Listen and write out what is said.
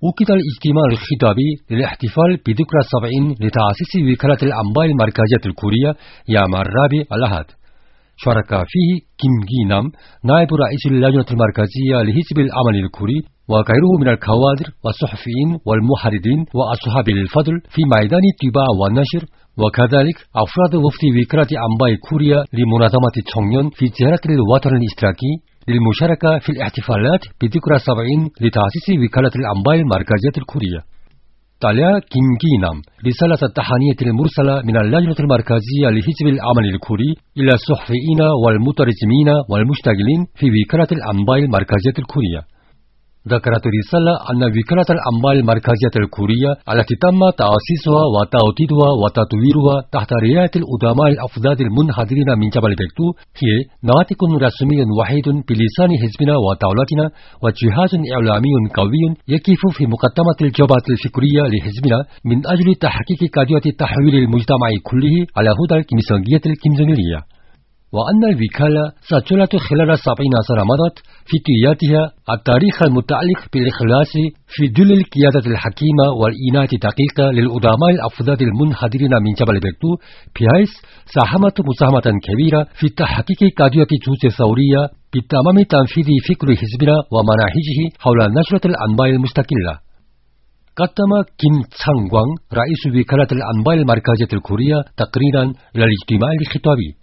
أُكد الاجتماع الخطابي للاحتفال بذكرى 70 لتأسيس وكالة الأنباء المركزية الكورية يوم الرابع الأحد. شارك فيه كيم جي نام نائب رئيس اللجنة المركزية لحزب العمل الكوري وغيره من الكوادر والصحفيين والمحررين وأصحاب الفضل في ميدان الطباعة والنشر، وكذلك أفراد وفد وكالة أنباء كوريا لمنظمة 청년 في زيارة الوطن الاشتراكي للمشاركة في الاحتفالات بذكرى 70 لتأسيس وكالة الأنباء المركزية الكورية. تلا كيم جي نام رسالة التهانية المرسلة من اللجنة المركزية لحزب العمل الكوري إلى الصحفيين والمترجمين والمشتغلين في وكالة الأنباء المركزية الكورية. ذكرت الرسالة أن وكالة الأنباء المركزية الكورية التي تم تأسيسها وتوطيدها وتطويرها تحت رعاية الأدماء الأفذاذ المنحدرين من جبل بكتو هي ناطق رسمي وحيد بلسان حزبنا ودولتنا، وجهاز إعلامي قوي يقف في مقدمة الجبهة الفكرية لحزبنا من أجل تحقيق قضية تحويل المجتمع كله على هدى الكيمسونجية الكيمجونرية. وأن الوكالة ستجلد خلال 70 سنة مضت في طياتها التاريخ المتعلق بالإخلاص في ظل القيادة الحكيمة والإناية الدقيقة للأدماء الأفذاذ المنحدرين من جبل بكتو، بحيث ساهمت مساهمة كبيرة في تحقيق قضية جوز ثورية بتمام تنفيذ فكر حزبنا ومناهجه حول نشرة الأنباء المستقلة. قدم كيم تشانغ رئيس وكالة الأنباء المركزية الكورية تقريرا إلى الاجتماع الخطابي.